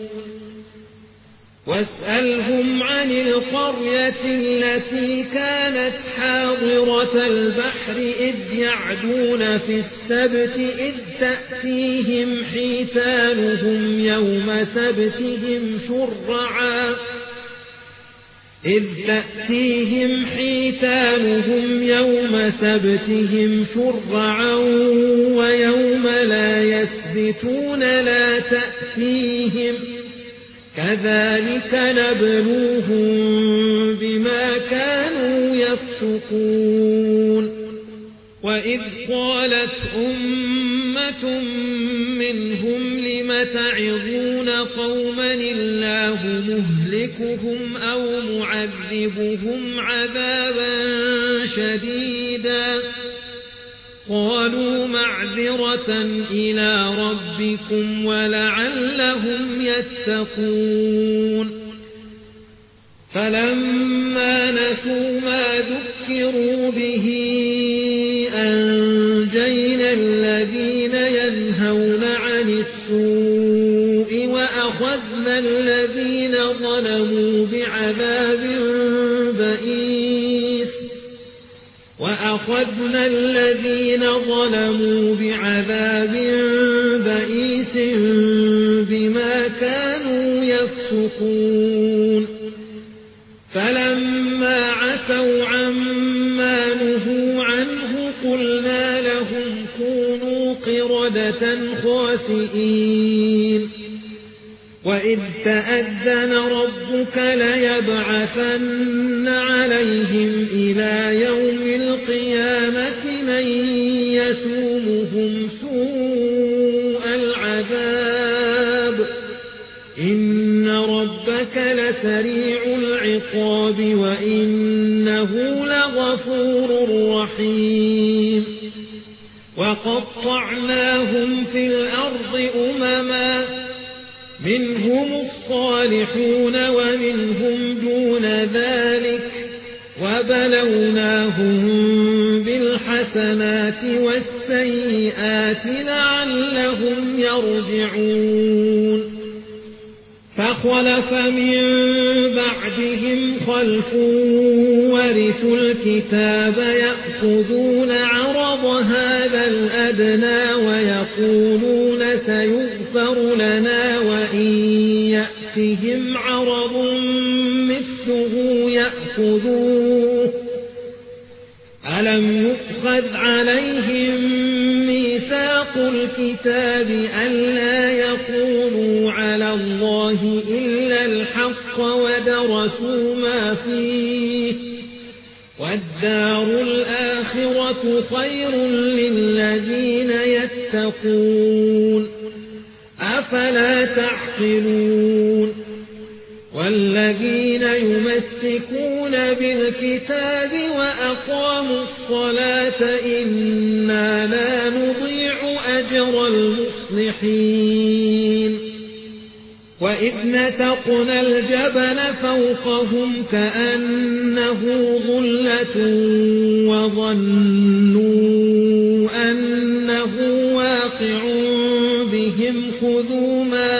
واسألهم عن القرية التي كانت حاضرة البحر إذ يعدون في السبت إذ تأتيهم حيتانهم يوم سبتهم شرعا إذ تأتيهم حيتانهم يوم سبتهم شرعا ويوم لا يسبتون لا تأتيهم كذلك نبلوهم بما كانوا يفسقون وإذ قالت أمة منهم لم تعظون قوما الله مهلكهم أو معذبهم عذابا شديدا قالوا معذرة إلى ربكم ولعلهم يتقون فلما نسوا ما ذكروا به أنجينا الذين ينهون عن السوء وأخذنا الذين ظلموا بعذاب بئيس وأخذنا الذين ظلموا بعذاب بئيس بما كانوا يفسقون فلما عتوا عما نهوا عنه قلنا لهم كونوا قردة خاسئين وإذ تأذن ربك ليبعثن عليهم إلى يوم القيامة من يسومهم سوء العذاب إن ربك لسريع العقاب وإنه لغفور رحيم وقطعناهم في الأرض أمما منهم الصالحون ومنهم دون ذلك وبلوناهم بالحسنات والسيئات لعلهم يرجعون فخلف من بعدهم خلف ورثوا الكتاب يأخذون عرض هذا الأدنى ويقولون سيغفر لنا وإن يأتهم عرض مثله يأخذوه ألم يؤخذ عليهم ميثاق الكتاب ألا يقولوا على الله إلا الحق ودرسوا ما فيه والدار الآخرة خير للذين يتقون أفلا تعقلون والذين يمسكون بالكتاب وأقاموا الصلاة إنا لا نضيع أجر المصلحين وإذ نتقنا الجبل فوقهم كأنه ظلة وظنوا أنه واقع بهم خذوا ما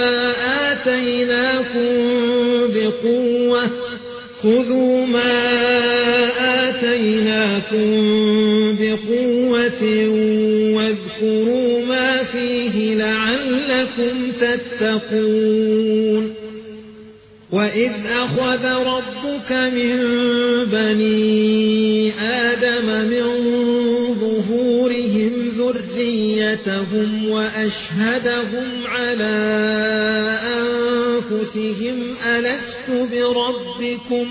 آتيناكم بقوة خذوا ما آتيناكم بقوة واذكروا ما فيه لعلكم تتقون وإذ أخذ ربك من بني آدم من ظهورهم ذريتهم وأشهدهم على أنفسهم ألست بربكم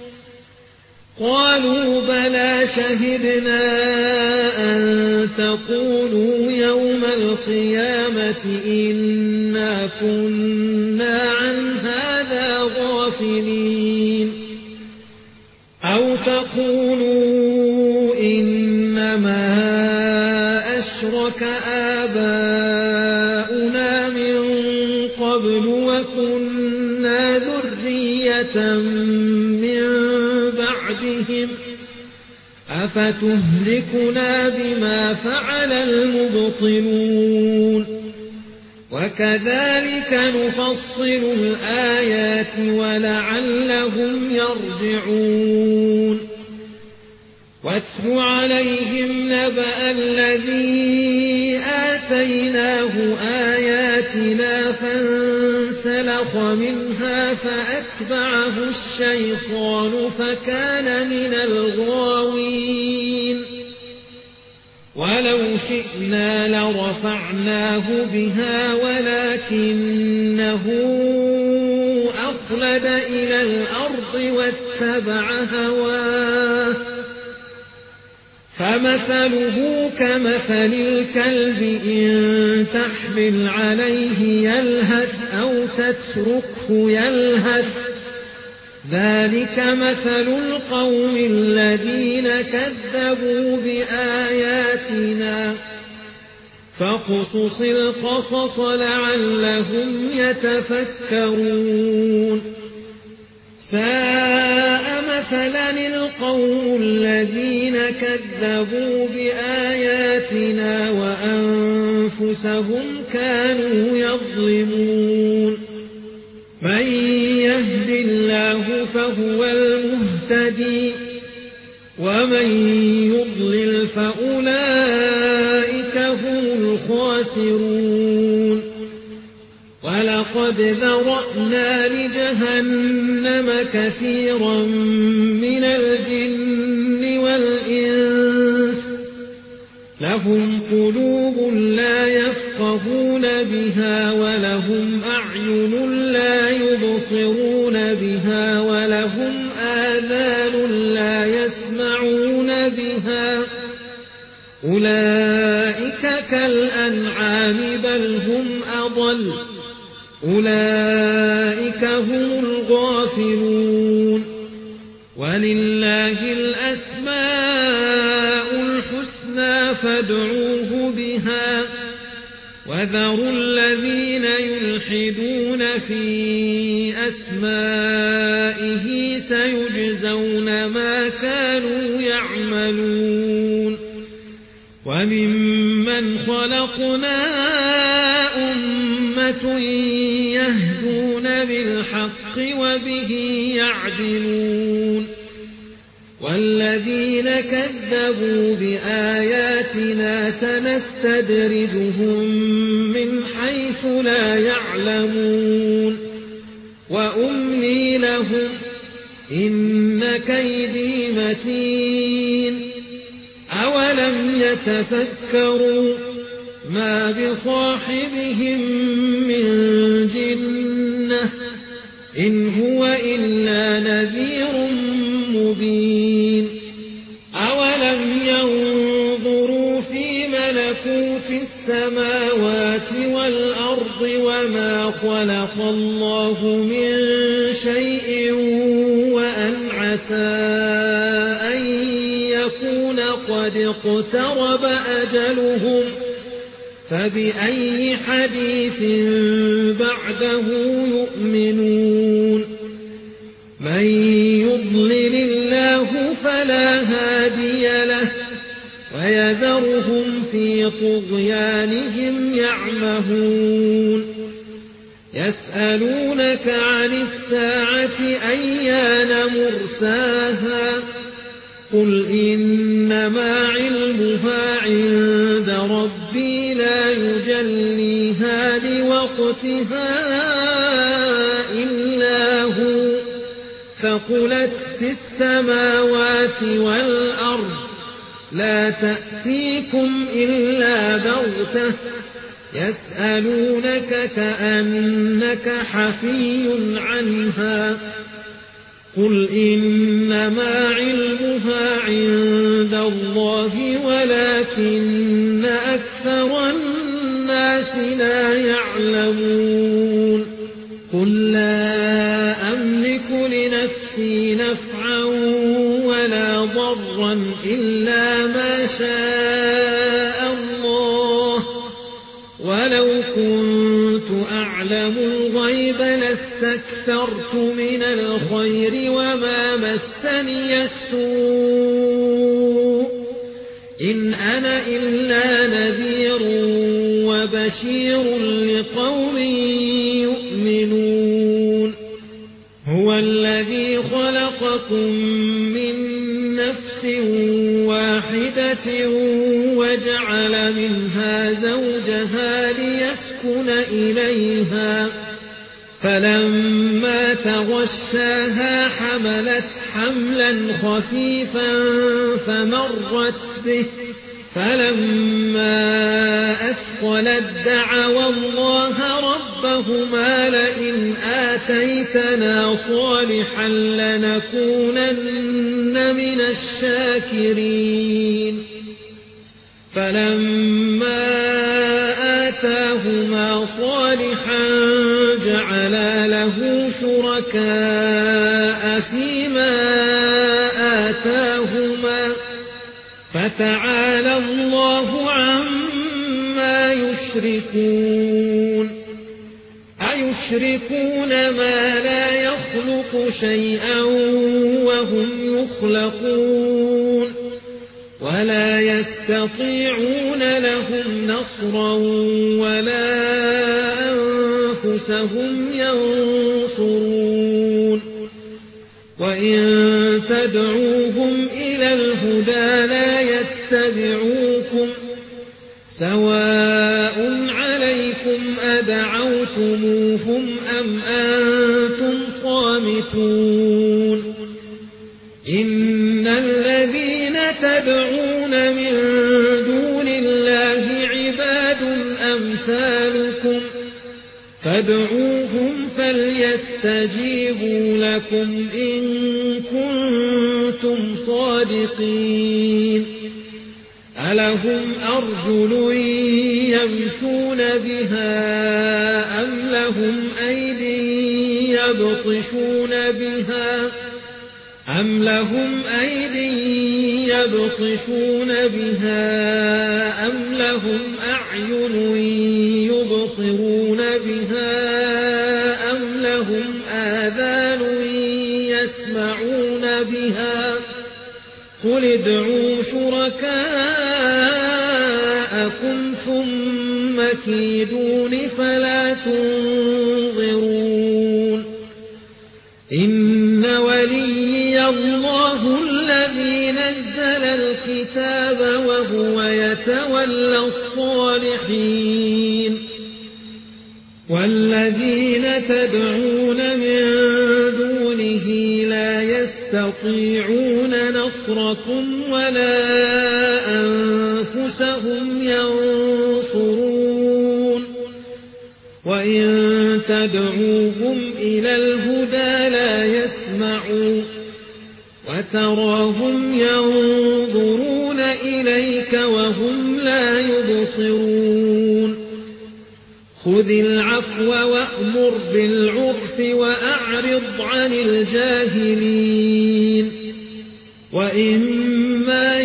قالوا بلى شهدنا أن تقولوا يوم القيامة إنا كنا عن هذا غافلين أو تقولوا إنما أشرك آباؤنا من قبل وكنا ذرية من بعدهم أفتهلكنا بما فعل المبطلون وكذلك نفصل الآيات ولعلهم يرجعون واتل عليهم نبأ الذي آتيناه آياتنا فانسلخ منها فأتبعه الشيطان فكان من الغاوين ولو شئنا لرفعناه بها ولكنه أخلد إلى الأرض واتبع هواه فمثله كمثل الكلب إن تحمل عليه يلهث أو تتركه يلهث ذلك مثل القوم الذين كذبوا بآياتنا فاقصص القصص لعلهم يتفكرون ساء مثلا القوم الذين كذبوا بآياتنا وأنفسهم كانوا يظلمون من يهد الله فهو المهتدي ومن يضلل فأولئك هم الخاسرون ولقد ذرأنا لجهنم كثيرا من الجن والإنس لهم قلوب لا يفقهون بها ولهم أعين لا يبصرون بها ولهم آذان لا يسمعون بها أولئك كالأنعام بل هم أضل أولئك هم الغافلون ولله الأسماء الحسنى فادعوه بها وذروا الذين يلحدون في أسمائه سيجزون ما كانوا يعملون وممن خلقنا أمة يهدون بالحق وبه يعدلون والذين كذبوا بآياتنا سنستدرجهم من حيث لا يعلمون وأملي لهم إن كيدي متين أولم يتفكروا ما بصاحبهم من جنة إن هو إلا نذير مبين أولم ينظروا في ملكوت السماوات والأرض وما خلق الله من شيء وأن عسى أن يكون قد اقترب أجلهم فبأي حديث بعده يؤمنون من يضلل الله فلا هادي له ويذرهم في طغيانهم يعمهون يسألونك عن الساعة أيان مرساها قل إنما علمها عند ربي لا يجليها لوقتها إلا هو ثقلت في السماوات والأرض لا تأتيكم إلا بغتة يسألونك كأنك حفي عنها قل إنما علمها عند الله ولكن أكثر الناس لا يعلمون قل لا أملك لنفسي نفعا ولا ضرا إلا ما شاء الله ولو كنت أعلم الغيب لاستكثرت من الخير وما مسني السوء إن أنا إلا نذير وبشير لقوم يؤمنون هو الذي خلقكم من نفس واحدة وجعل منها زوجها ليسكن إليها فلما تغشاها حملت حملا خفيفا فمرت به فلما أثقلت دعوا الله ربهما لئن آتيتنا صالحا لنكونن من الشاكرين فلما آتاهما صالحا جعلا له شركاء فيما آتاهما فتعالى الله عما يشركون ويشركون ما لا يخلق شيئا وهم يخلقون ولا يستطيعون لهم نصرا ولا أنفسهم ينصرون وإن تدعوهم إلى الهدى لا يتبعوكم سواء عليكم أدعوتموهم أم أنتم صامتون إن الذين تدعون من دون الله عباد أمثالكم فادعوهم فليستجيبوا لكم إن كنتم صادقين ألهم أرجل يمشون بها أم لهم أيدي يبطشون بها أم لهم أيدي يبطشون بها أم لهم أعين يبصرون بها أم لهم آذان يسمعون بها قل ادعوا شركاءكم ثم كيدون فلا تنظرون إن وليي الله الذي نزل الكتاب وهو يتولى الصالحين والذين تدعون من دونه لا يستطيعون نصركم ولا أنفسهم ينصرون وإن تدعوهم إلى الهدى لا يسمعوا وتراهم ينظرون إليك وهم لا يبصرون خذ العفو وأمر بالعرف وأعرض عن الجاهلين وإما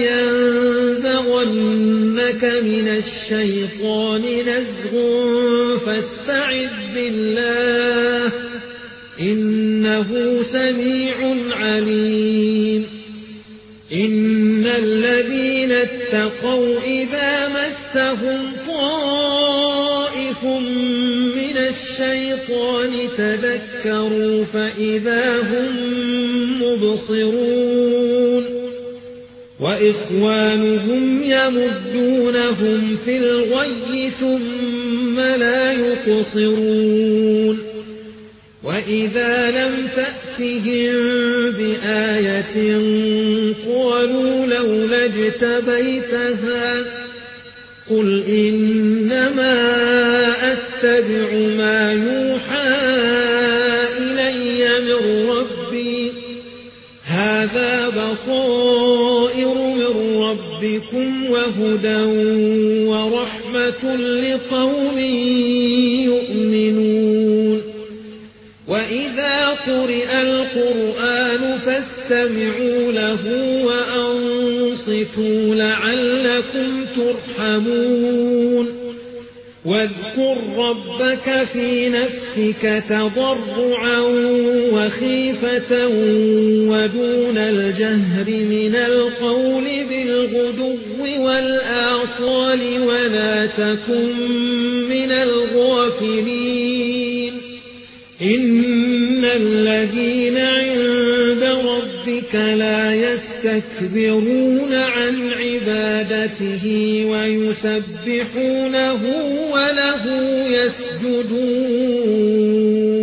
ينزغنك من الشيطان نزغ فاستعذ بالله إنه سميع عليم إن الذين اتقوا إذا مسهم طائف من الشيطان تذكروا فإذا هم مبصرون وإخوانهم يمدونهم في الغي ثم لا يقصرون وإذا لم تأتهم بآية قالوا لولا اجتبيتها قل إنما أتبع ما يوحى إلي من ربي هذا بصائر من ربكم وهدى ورحمة لقوم يؤمنون وإذا قرئ القرآن فاستمعوا له وأنصتوا لعلكم ترحمون واذكر ربك في نفسك تضرعا وخيفة ودون الجهر من القول بالغدو والآصال ولا تكن من الغافلين إن الذين عند ربك لا يستكبرون عن عبادته ويسبحونه وله يسجدون